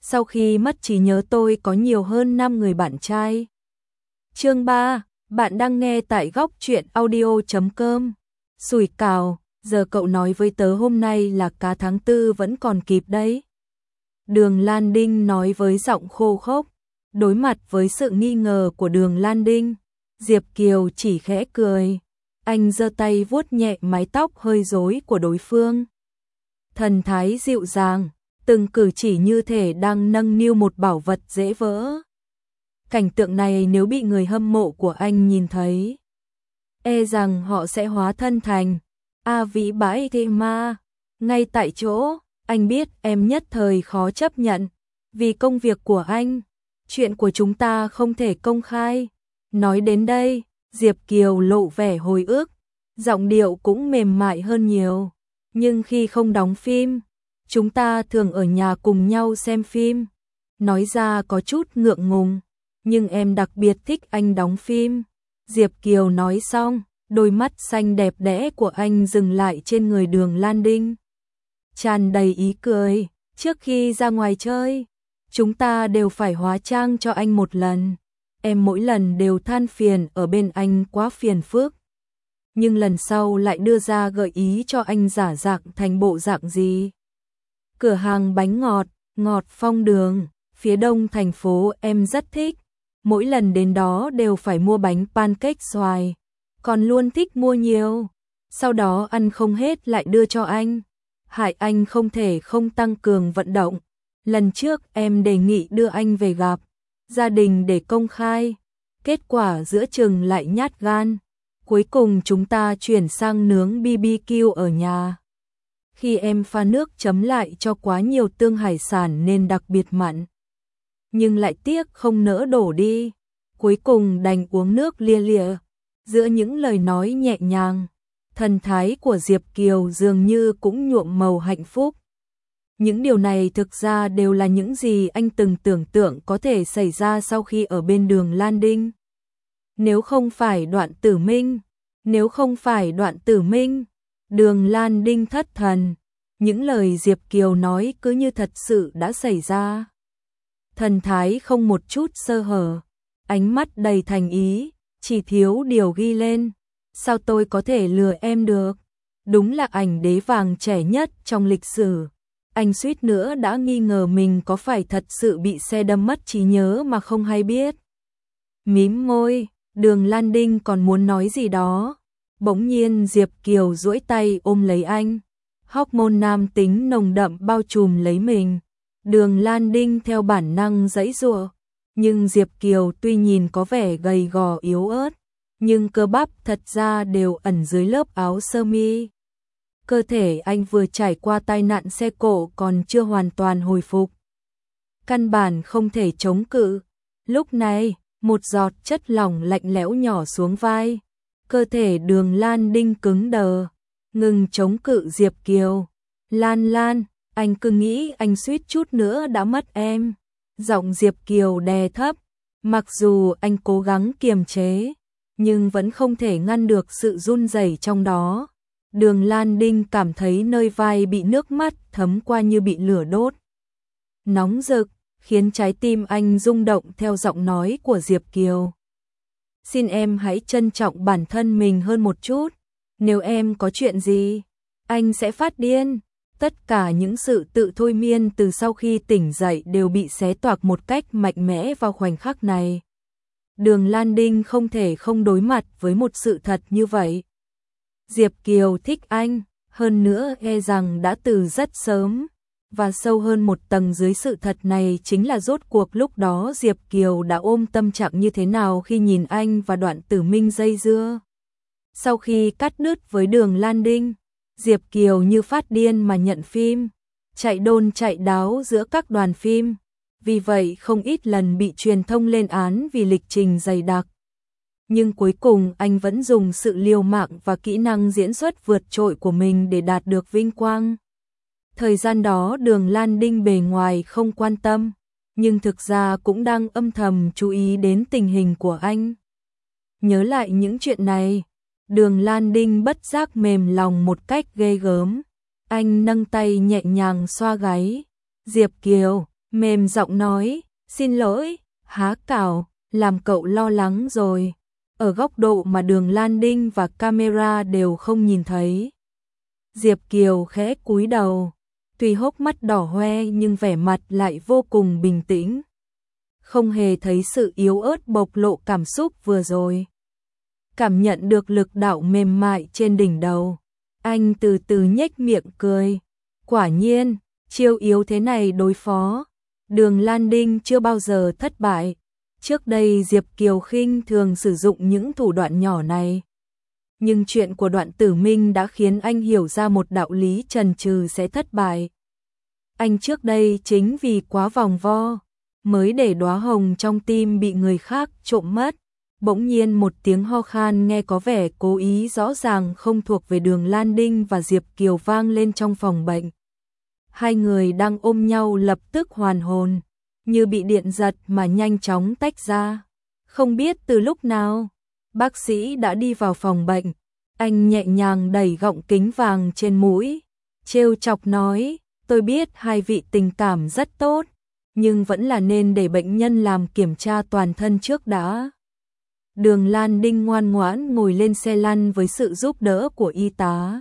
Sau khi mất trí nhớ tôi có nhiều hơn 5 người bạn trai. Chương 3, bạn đang nghe tại góc truyện audio.com. Sủi cào, giờ cậu nói với tớ hôm nay là cá tháng 4 vẫn còn kịp đấy. Đường Lan Đinh nói với giọng khô khốc. Đối mặt với sự nghi ngờ của Đường Lan Đinh, Diệp Kiều chỉ khẽ cười. Anh giơ tay vuốt nhẹ mái tóc hơi rối của đối phương. Thần thái dịu dàng, từng cử chỉ như thể đang nâng niu một bảo vật dễ vỡ. Cảnh tượng này nếu bị người hâm mộ của anh nhìn thấy, e rằng họ sẽ hóa thân thành A Vĩ Bãi Thế Ma. Ngay tại chỗ, anh biết em nhất thời khó chấp nhận, vì công việc của anh, chuyện của chúng ta không thể công khai. Nói đến đây, Diệp Kiều lộ vẻ hồi ức, giọng điệu cũng mềm mại hơn nhiều. Nhưng khi không đóng phim, chúng ta thường ở nhà cùng nhau xem phim. Nói ra có chút ngượng ngùng, nhưng em đặc biệt thích anh đóng phim. Diệp Kiều nói xong, đôi mắt xanh đẹp đẽ của anh dừng lại trên người Đường Lan Đinh. Tràn đầy ý cười, trước khi ra ngoài chơi, chúng ta đều phải hóa trang cho anh một lần. Em mỗi lần đều than phiền ở bên anh quá phiền phức, nhưng lần sau lại đưa ra gợi ý cho anh giả dạng thành bộ dạng gì. Cửa hàng bánh ngọt, Ngọt Phong Đường, phía đông thành phố em rất thích. Mỗi lần đến đó đều phải mua bánh pancake xoài, còn luôn thích mua nhiều. Sau đó ăn không hết lại đưa cho anh, hại anh không thể không tăng cường vận động. Lần trước em đề nghị đưa anh về gặp gia đình để công khai, kết quả giữa chừng lại nhát gan. Cuối cùng chúng ta chuyển sang nướng BBQ ở nhà. Khi em pha nước chấm lại cho quá nhiều tương hải sản nên đặc biệt mặn, nhưng lại tiếc không nỡ đổ đi. Cuối cùng đành uống nước lia lịa. Giữa những lời nói nhẹ nhàng, thần thái của Diệp Kiều dường như cũng nhuộm màu hạnh phúc. Những điều này thực ra đều là những gì anh từng tưởng tượng có thể xảy ra sau khi ở bên Đường Lan Đinh. Nếu không phải Đoạn Tử Minh, Đường Lan Đinh thất thần. Những lời Diệp Kiều nói cứ như thật sự đã xảy ra. Thần thái không một chút sơ hở, ánh mắt đầy thành ý, chỉ thiếu điều ghi lên. Sao tôi có thể lừa em được? Đúng là ảnh đế vàng trẻ nhất trong lịch sử. Anh suýt nữa đã nghi ngờ mình có phải thật sự bị xe đâm mất trí nhớ mà không hay biết. Mím môi, Đường Lan Đinh còn muốn nói gì đó. Bỗng nhiên Diệp Kiều duỗi tay ôm lấy anh. Hormone nam tính nồng đậm bao trùm lấy mình. Đường Lan Đinh theo bản năng giãy giụa, nhưng Diệp Kiều tuy nhìn có vẻ gầy gò yếu ớt, nhưng cơ bắp thật ra đều ẩn dưới lớp áo sơ mi. Cơ thể anh vừa trải qua tai nạn xe cộ còn chưa hoàn toàn hồi phục, căn bản không thể chống cự. Lúc này, một giọt chất lỏng lạnh lẽo nhỏ xuống vai. Cơ thể Đường Lan Đinh cứng đờ, ngừng chống cự Diệp Kiều. Lan, anh cứ nghĩ anh suýt chút nữa đã mất em. Giọng Diệp Kiều đè thấp, mặc dù anh cố gắng kiềm chế, nhưng vẫn không thể ngăn được sự run rẩy trong đó. Đường Lan Đinh cảm thấy nơi vai bị nước mắt thấm qua như bị lửa đốt. Nóng rực, khiến trái tim anh rung động theo giọng nói của Diệp Kiều. Xin em hãy trân trọng bản thân mình hơn một chút. Nếu em có chuyện gì, anh sẽ phát điên. Tất cả những sự tự thôi miên từ sau khi tỉnh dậy đều bị xé toạc một cách mạnh mẽ vào khoảnh khắc này. Đường Lan Đinh không thể không đối mặt với một sự thật như vậy. Diệp Kiều thích anh, hơn nữa e rằng đã từ rất sớm. Và sâu hơn một tầng dưới sự thật này chính là rốt cuộc lúc đó Diệp Kiều đã ôm tâm trạng như thế nào khi nhìn anh và Đoạn Tử Minh dây dưa. Sau khi cắt đứt với Đường Lan Đinh, Diệp Kiều như phát điên mà nhận phim, chạy đôn chạy đáo giữa các đoàn phim. Vì vậy không ít lần bị truyền thông lên án vì lịch trình dày đặc. Nhưng cuối cùng anh vẫn dùng sự liều mạng và kỹ năng diễn xuất vượt trội của mình để đạt được vinh quang. Thời gian đó Đường Lan Đinh bề ngoài không quan tâm, nhưng thực ra cũng đang âm thầm chú ý đến tình hình của anh. Nhớ lại những chuyện này, Đường Lan Đinh bất giác mềm lòng một cách ghê gớm. Anh nâng tay nhẹ nhàng xoa gáy. Diệp Kiều, mềm giọng nói, xin lỗi, Há Cảo, làm cậu lo lắng rồi. Ở góc độ mà Đường Lan Đinh và camera đều không nhìn thấy. Diệp Kiều khẽ cúi đầu, tuy hốc mắt đỏ hoe nhưng vẻ mặt lại vô cùng bình tĩnh. Không hề thấy sự yếu ớt bộc lộ cảm xúc vừa rồi. Cảm nhận được lực đạo mềm mại trên đỉnh đầu, anh từ từ nhếch miệng cười. Quả nhiên, chiêu yếu thế này đối phó Đường Lan Đinh chưa bao giờ thất bại. Trước đây Diệp Kiều khinh thường sử dụng những thủ đoạn nhỏ này. Nhưng chuyện của Đoạn Tử Minh đã khiến anh hiểu ra một đạo lý chần chừ sẽ thất bại. Anh trước đây chính vì quá vòng vo, mới để đóa hồng trong tim bị người khác trộm mất. Bỗng nhiên một tiếng ho khan nghe có vẻ cố ý rõ ràng không thuộc về Đường Lan Đinh và Diệp Kiều vang lên trong phòng bệnh. Hai người đang ôm nhau lập tức hoàn hồn, như bị điện giật mà nhanh chóng tách ra. Không biết từ lúc nào, bác sĩ đã đi vào phòng bệnh. Anh nhẹ nhàng đẩy gọng kính vàng trên mũi, trêu chọc nói, tôi biết hai vị tình cảm rất tốt, nhưng vẫn là nên để bệnh nhân làm kiểm tra toàn thân trước đã. Đường Lan Đinh ngoan ngoãn ngồi lên xe lăn với sự giúp đỡ của y tá.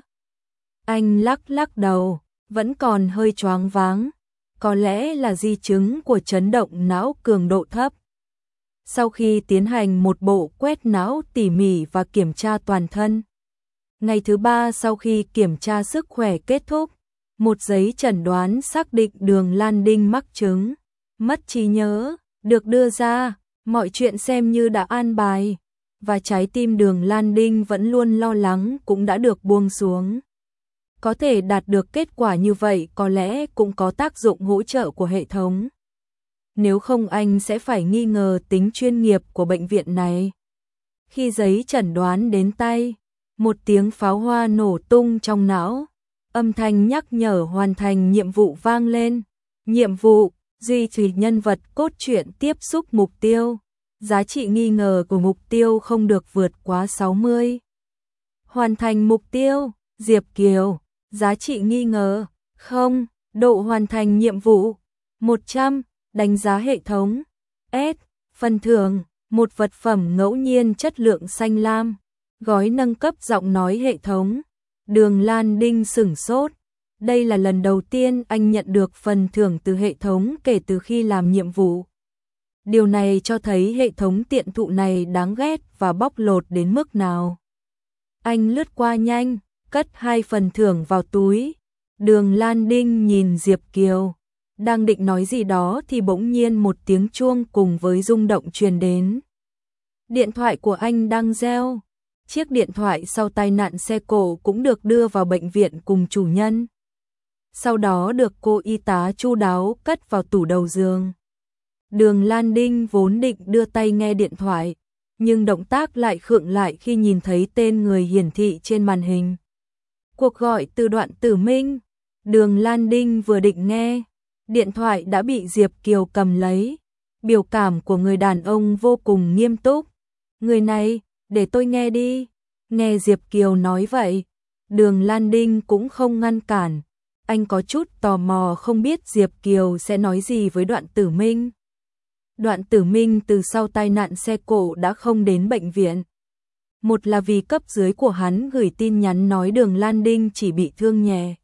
Anh lắc lắc đầu, vẫn còn hơi choáng váng, có lẽ là di chứng của chấn động não cường độ thấp. Sau khi tiến hành một bộ quét não tỉ mỉ và kiểm tra toàn thân, ngày thứ 3 sau khi kiểm tra sức khỏe kết thúc, một giấy chẩn đoán xác định Đường Lan Đinh mắc chứng mất trí nhớ được đưa ra, mọi chuyện xem như đã an bài, và trái tim Đường Lan Đinh vẫn luôn lo lắng cũng đã được buông xuống. Có thể đạt được kết quả như vậy có lẽ cũng có tác dụng hỗ trợ của hệ thống. Nếu không anh sẽ phải nghi ngờ tính chuyên nghiệp của bệnh viện này. Khi giấy chẩn đoán đến tay, một tiếng pháo hoa nổ tung trong não, âm thanh nhắc nhở hoàn thành nhiệm vụ vang lên. Nhiệm vụ, duy trì nhân vật cốt truyện tiếp xúc mục tiêu. Giá trị nghi ngờ của mục tiêu không được vượt quá 60. Hoàn thành mục tiêu, Diệp Kiều. Giá trị nghi ngờ, 0. Độ hoàn thành nhiệm vụ, 100. Đánh giá hệ thống, S. Phần thưởng, một vật phẩm ngẫu nhiên chất lượng xanh lam. Gói nâng cấp giọng nói hệ thống. Đường Lan Đinh sửng sốt. Đây là lần đầu tiên anh nhận được phần thưởng từ hệ thống kể từ khi làm nhiệm vụ. Điều này cho thấy hệ thống tiện thụ này đáng ghét và bóc lột đến mức nào. Anh lướt qua nhanh, cất 2 phần thưởng vào túi. Đường Lan Đinh nhìn Diệp Kiều, đang định nói gì đó thì bỗng nhiên một tiếng chuông cùng với rung động truyền đến. Điện thoại của anh đang reo. Chiếc điện thoại sau tai nạn xe cộ cũng được đưa vào bệnh viện cùng chủ nhân. Sau đó được cô y tá chu đáo cất vào tủ đầu giường. Đường Lan Đinh vốn định đưa tay nghe điện thoại, nhưng động tác lại khựng lại khi nhìn thấy tên người hiển thị trên màn hình. Cuộc gọi từ Đoạn Tử Minh. Đường Lan Đinh vừa định nghe, điện thoại đã bị Diệp Kiều cầm lấy. Biểu cảm của người đàn ông vô cùng nghiêm túc. Người này, để tôi nghe đi. Nghe Diệp Kiều nói vậy, Đường Lan Đinh cũng không ngăn cản. Anh có chút tò mò không biết Diệp Kiều sẽ nói gì với Đoạn Tử Minh. Đoạn Tử Minh từ sau tai nạn xe cộ đã không đến bệnh viện. Một là vì cấp dưới của hắn gửi tin nhắn nói Đường Lan Đinh chỉ bị thương nhẹ.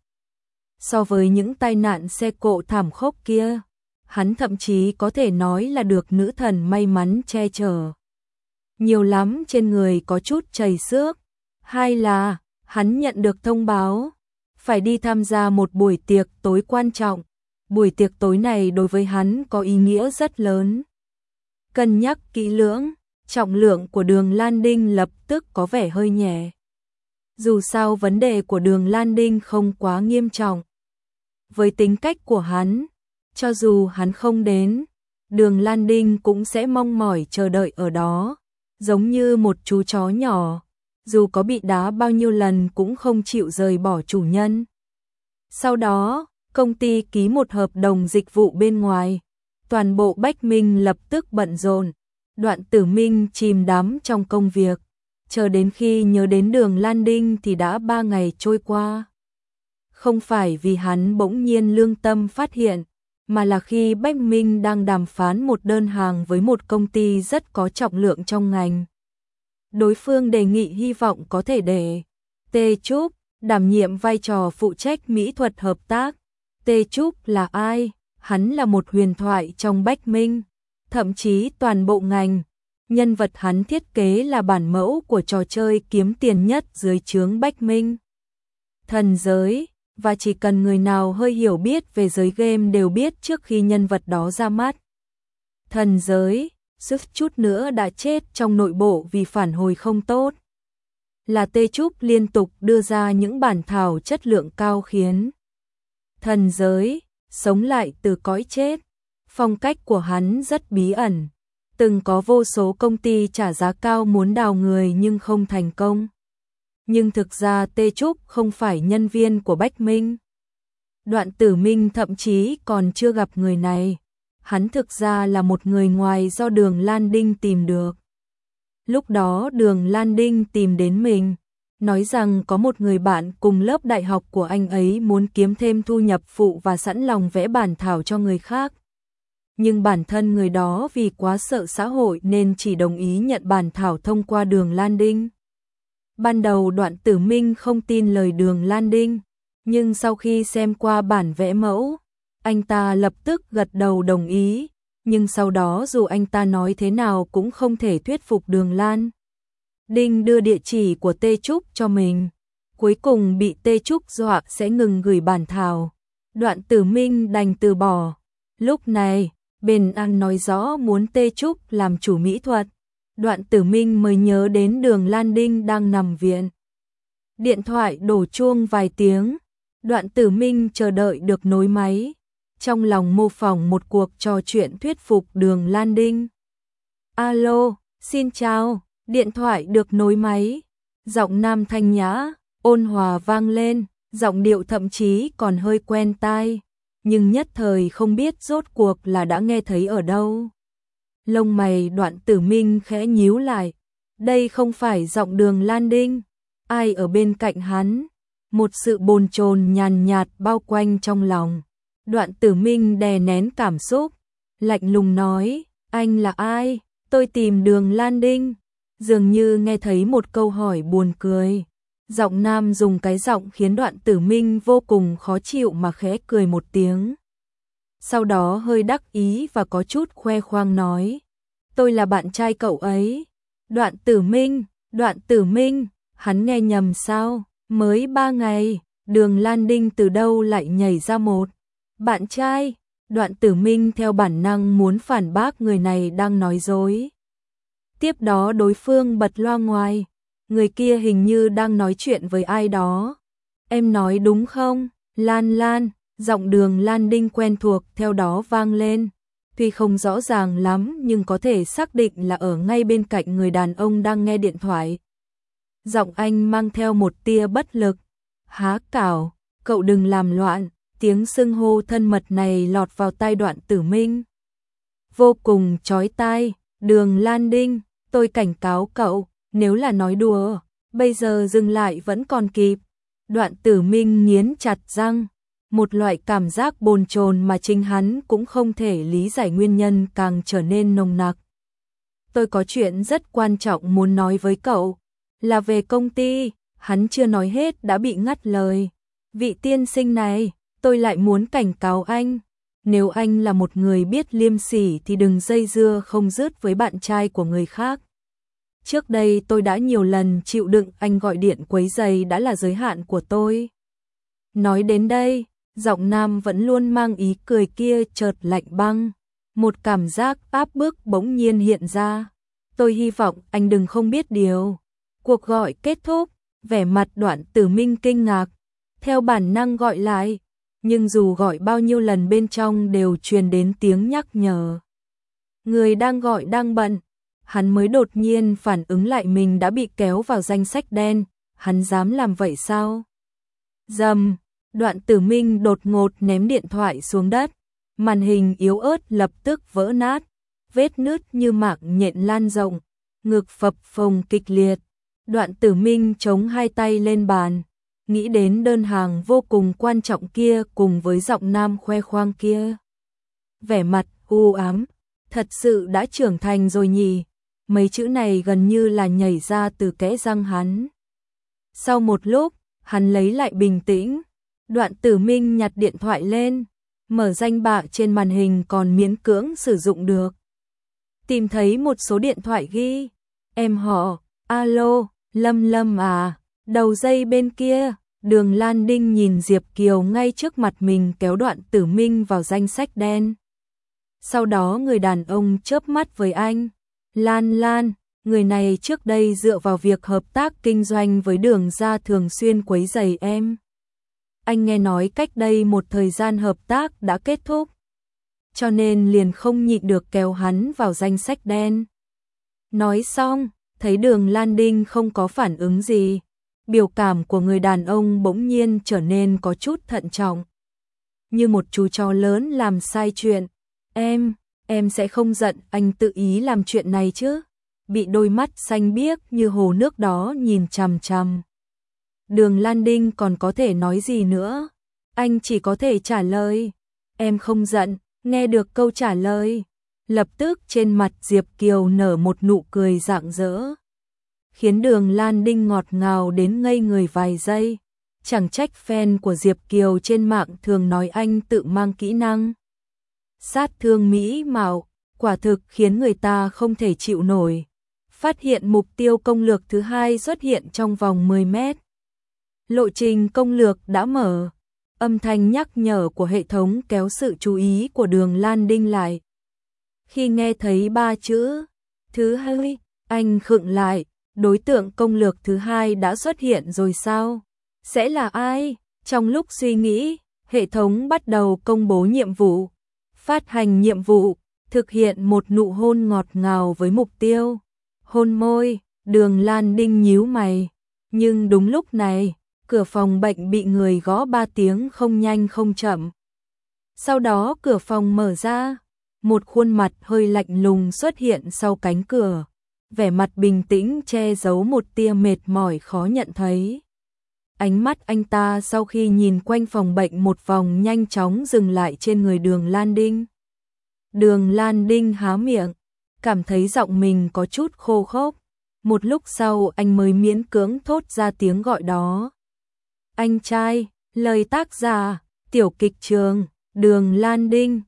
So với những tai nạn xe cộ thảm khốc kia, hắn thậm chí có thể nói là được nữ thần may mắn che chở. Nhiều lắm trên người có chút chảy xước. Hai là, hắn nhận được thông báo, phải đi tham gia một buổi tiệc tối quan trọng. Buổi tiệc tối này đối với hắn có ý nghĩa rất lớn. Cân nhắc kỹ lưỡng, trọng lượng của Đường Lan Đinh lập tức có vẻ hơi nhẹ. Dù sao vấn đề của Đường Lan Đinh không quá nghiêm trọng. Với tính cách của hắn, cho dù hắn không đến, Đường Lan Đinh cũng sẽ mong mỏi chờ đợi ở đó, giống như một chú chó nhỏ, dù có bị đá bao nhiêu lần cũng không chịu rời bỏ chủ nhân. Sau đó, công ty ký một hợp đồng dịch vụ bên ngoài, toàn bộ Bách Minh lập tức bận rộn. Đoạn Tử Minh chìm đắm trong công việc, chờ đến khi nhớ đến Đường Lan Đinh thì đã 3 ngày trôi qua. Không phải vì hắn bỗng nhiên lương tâm phát hiện, mà là khi Bách Minh đang đàm phán một đơn hàng với một công ty rất có trọng lượng trong ngành. Đối phương đề nghị hy vọng có thể để Tê Trúc đảm nhiệm vai trò phụ trách mỹ thuật hợp tác. Tê Trúc là ai? Hắn là một huyền thoại trong Bách Minh, thậm chí toàn bộ ngành. Nhân vật hắn thiết kế là bản mẫu của trò chơi kiếm tiền nhất dưới trướng Bách Minh. Thần giới, và chỉ cần người nào hơi hiểu biết về giới game đều biết trước khi nhân vật đó ra mắt. Thần giới, suýt chút nữa đã chết trong nội bộ vì phản hồi không tốt. Là Tê Trúc liên tục đưa ra những bản thảo chất lượng cao khiến thần giới sống lại từ cõi chết. Phong cách của hắn rất bí ẩn. Từng có vô số công ty trả giá cao muốn đào người nhưng không thành công. Nhưng thực ra Tê Trúc không phải nhân viên của Bách Minh. Đoạn Tử Minh thậm chí còn chưa gặp người này. Hắn thực ra là một người ngoài do Đường Lan Đinh tìm được. Lúc đó Đường Lan Đinh tìm đến mình, nói rằng có một người bạn cùng lớp đại học của anh ấy muốn kiếm thêm thu nhập phụ và sẵn lòng vẽ bản thảo cho người khác. Nhưng bản thân người đó vì quá sợ xã hội nên chỉ đồng ý nhận bản thảo thông qua Đường Lan Đinh. Ban đầu Đoạn Tử Minh không tin lời Đường Lan Đinh, nhưng sau khi xem qua bản vẽ mẫu, anh ta lập tức gật đầu đồng ý, nhưng sau đó dù anh ta nói thế nào cũng không thể thuyết phục Đường Lan Đinh đưa địa chỉ của Tê Trúc cho mình. Cuối cùng bị Tê Trúc dọa sẽ ngừng gửi bản thảo. Đoạn Tử Minh đành từ bỏ. Lúc này, bên An nói rõ muốn Tê Trúc làm chủ mỹ thuật. Đoạn Tử Minh mới nhớ đến Đường Lan Đinh đang nằm viện. Điện thoại đổ chuông vài tiếng. Đoạn Tử Minh chờ đợi được nối máy. Trong lòng mô phỏng một cuộc trò chuyện thuyết phục Đường Lan Đinh. Alo, xin chào. Điện thoại được nối máy. Giọng nam thanh nhã, ôn hòa vang lên. Giọng điệu thậm chí còn hơi quen tai. Nhưng nhất thời không biết rốt cuộc là đã nghe thấy ở đâu. Lông mày Đoạn Tử Minh khẽ nhíu lại. Đây không phải giọng Đường Lan Đinh. Ai ở bên cạnh hắn? Một sự bồn chồn nhàn nhạt bao quanh trong lòng. Đoạn Tử Minh đè nén cảm xúc, lạnh lùng nói, anh là ai? Tôi tìm Đường Lan Đinh. Dường như nghe thấy một câu hỏi buồn cười. Giọng nam dùng cái giọng khiến Đoạn Tử Minh vô cùng khó chịu mà khẽ cười một tiếng. Sau đó hơi đắc ý và có chút khoe khoang nói, tôi là bạn trai cậu ấy. Đoạn Tử Minh, hắn nghe nhầm sao? Mới 3 ngày, Đường Lan Đinh từ đâu lại nhảy ra một bạn trai? Đoạn Tử Minh theo bản năng muốn phản bác người này đang nói dối. Tiếp đó đối phương bật loa ngoài, người kia hình như đang nói chuyện với ai đó. Em nói đúng không? Lan, giọng Đường Lan Đinh quen thuộc theo đó vang lên. Tuy không rõ ràng lắm nhưng có thể xác định là ở ngay bên cạnh người đàn ông đang nghe điện thoại. Giọng anh mang theo một tia bất lực. Há cảo, cậu đừng làm loạn. Tiếng xưng hô thân mật này lọt vào tai Đoạn Tử Minh. Vô cùng chói tai. Đường Lan Đinh, tôi cảnh cáo cậu, nếu là nói đùa, bây giờ dừng lại vẫn còn kịp. Đoạn Tử Minh nghiến chặt răng. Một loại cảm giác bồn chồn mà chính hắn cũng không thể lý giải nguyên nhân càng trở nên nồng nặc. Tôi có chuyện rất quan trọng muốn nói với cậu. Là về công ty. Hắn chưa nói hết đã bị ngắt lời. Vị tiên sinh này, tôi lại muốn cảnh cáo anh. Nếu anh là một người biết liêm sỉ thì đừng dây dưa không dứt với bạn trai của người khác. Trước đây tôi đã nhiều lần chịu đựng anh gọi điện quấy rầy đã là giới hạn của tôi. Nói đến đây, giọng nam vẫn luôn mang ý cười kia chợt lạnh băng. Một cảm giác áp bức bỗng nhiên hiện ra. Tôi hy vọng anh đừng không biết điều. Cuộc gọi kết thúc, vẻ mặt Đoạn Tử Minh kinh ngạc. Theo bản năng gọi lại, nhưng dù gọi bao nhiêu lần bên trong đều truyền đến tiếng nhắc nhở. Người đang gọi đang bận. Hắn mới đột nhiên phản ứng lại mình đã bị kéo vào danh sách đen. Hắn dám làm vậy sao? Rầm, Đoạn Tử Minh đột ngột ném điện thoại xuống đất. Màn hình yếu ớt lập tức vỡ nát. Vết nứt như mạng nhện lan rộng. Ngực phập phồng kịch liệt. Đoạn Tử Minh chống hai tay lên bàn. Nghĩ đến đơn hàng vô cùng quan trọng kia cùng với giọng nam khoe khoang kia. vẻ mặt u ám, thật sự đã trưởng thành rồi nhỉ, mấy chữ này gần như là nhảy ra từ kẽ răng hắn. Sau một lúc, hắn lấy lại bình tĩnh, Đoạn Tử Minh nhặt điện thoại lên, mở danh bạ trên màn hình còn miễn cưỡng sử dụng được. Tìm thấy một số điện thoại ghi, em họ, alo, Lâm Lâm à, đầu dây bên kia, Đường Lan Đinh nhìn Diệp Kiều ngay trước mặt mình kéo Đoạn Tử Minh vào danh sách đen. Sau đó người đàn ông chớp mắt với anh, Lan, người này trước đây dựa vào việc hợp tác kinh doanh với Đường gia thường xuyên quấy rầy em. Anh nghe nói cách đây một thời gian hợp tác đã kết thúc, cho nên liền không nhịn được kéo hắn vào danh sách đen. Nói xong, thấy Đường Lan Đinh không có phản ứng gì, biểu cảm của người đàn ông bỗng nhiên trở nên có chút thận trọng. Như một chú chó lớn làm sai chuyện. Em sẽ không giận anh tự ý làm chuyện này chứ? Bị đôi mắt xanh biếc như hồ nước đó nhìn chằm chằm. Đường Lan Đinh còn có thể nói gì nữa? Anh chỉ có thể trả lời, em không giận. Nghe được câu trả lời, lập tức trên mặt Diệp Kiều nở một nụ cười rạng rỡ, khiến Đường Lan Đinh ngọt ngào đến ngây người vài giây. Chẳng trách fan của Diệp Kiều trên mạng thường nói anh tự mang kỹ năng sát thương mỹ mạo, quả thực khiến người ta không thể chịu nổi. Phát hiện mục tiêu công lược thứ hai xuất hiện trong vòng 10 mét. Lộ trình công lược đã mở. Âm thanh nhắc nhở của hệ thống kéo sự chú ý của Đường Lan Đinh lại. Khi nghe thấy 3 chữ thứ hai, anh khựng lại, đối tượng công lược thứ hai đã xuất hiện rồi sao? Sẽ là ai? Trong lúc suy nghĩ, hệ thống bắt đầu công bố nhiệm vụ. Phát hành nhiệm vụ, thực hiện một nụ hôn ngọt ngào với mục tiêu. Hôn môi, Đường Lan Đinh nhíu mày. Nhưng đúng lúc này, cửa phòng bệnh bị người gõ 3 tiếng không nhanh không chậm. Sau đó cửa phòng mở ra, một khuôn mặt hơi lạnh lùng xuất hiện sau cánh cửa. Vẻ mặt bình tĩnh che giấu một tia mệt mỏi khó nhận thấy. Ánh mắt anh ta sau khi nhìn quanh phòng bệnh một vòng nhanh chóng dừng lại trên người Đường Lan Đinh. Đường Lan Đinh há miệng, cảm thấy giọng mình có chút khô khốc. Một lúc sau anh mới miễn cưỡng thốt ra tiếng gọi đó. Anh trai, lời tác giả, tiểu kịch trường, Đường Lan Đinh,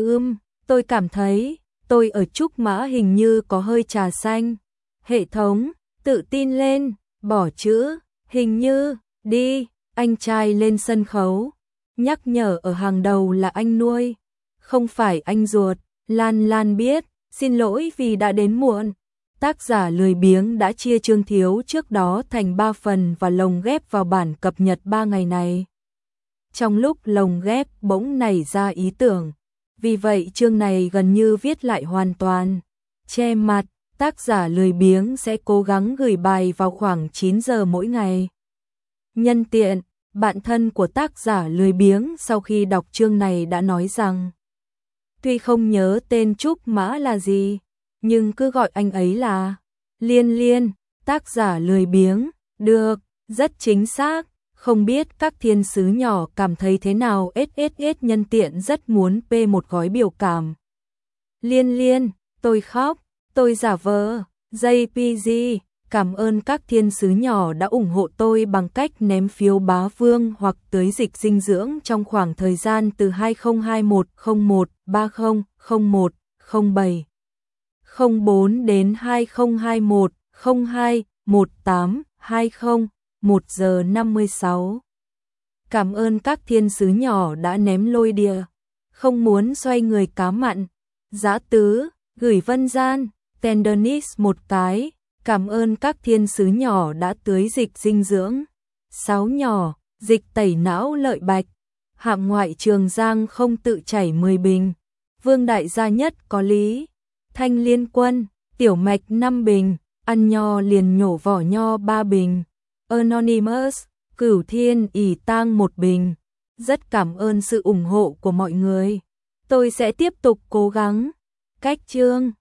tôi cảm thấy, tôi ở Trúc Mã hình như có hơi trà xanh. Hệ thống, tự tin lên, bỏ chữ, hình như, đi, anh trai lên sân khấu. Nhắc nhở ở hàng đầu là anh nuôi, không phải anh ruột. Lan biết, xin lỗi vì đã đến muộn. Tác giả lười biếng đã chia chương thiếu trước đó thành 3 phần và lồng ghép vào bản cập nhật 3 ngày này. Trong lúc lồng ghép bỗng nảy ra ý tưởng, vì vậy chương này gần như viết lại hoàn toàn. Che mặt, tác giả lười biếng sẽ cố gắng gửi bài vào khoảng 9 giờ mỗi ngày. Nhân tiện, bạn thân của tác giả lười biếng sau khi đọc chương này đã nói rằng, tuy không nhớ tên Trúc Mã là gì, nhưng cứ gọi anh ấy là Liên. Tác giả lười biếng, được, rất chính xác. Không biết các thiên sứ nhỏ cảm thấy thế nào. SSS nhân tiện rất muốn một gói biểu cảm. Liên, tôi khóc, tôi giả vờ. JPG, cảm ơn các thiên sứ nhỏ đã ủng hộ tôi bằng cách ném phiếu bá vương hoặc tưới dịch dinh dưỡng trong khoảng thời gian từ 2021-01-30-01-07-04 đến 2021-02-18-20 1 giờ 56. Cảm ơn các thiên sứ nhỏ đã ném lôi địa, không muốn xoay người cá mặn, giã tứ, gửi vân gian, tenderness một cái, cảm ơn các thiên sứ nhỏ đã tưới dịch dinh dưỡng, 6 nhỏ, dịch tẩy não lợi bạch, hạm ngoại Trường Giang không tự chảy 10 bình, vương đại gia nhất có lý, thanh liên quân, tiểu mạch 5 bình, ăn nho liền nhổ vỏ nho 3 bình. Anonymous, Cửu Thiên ỷ tang 1 bình. Rất cảm ơn sự ủng hộ của mọi người. Tôi sẽ tiếp tục cố gắng. Cách chương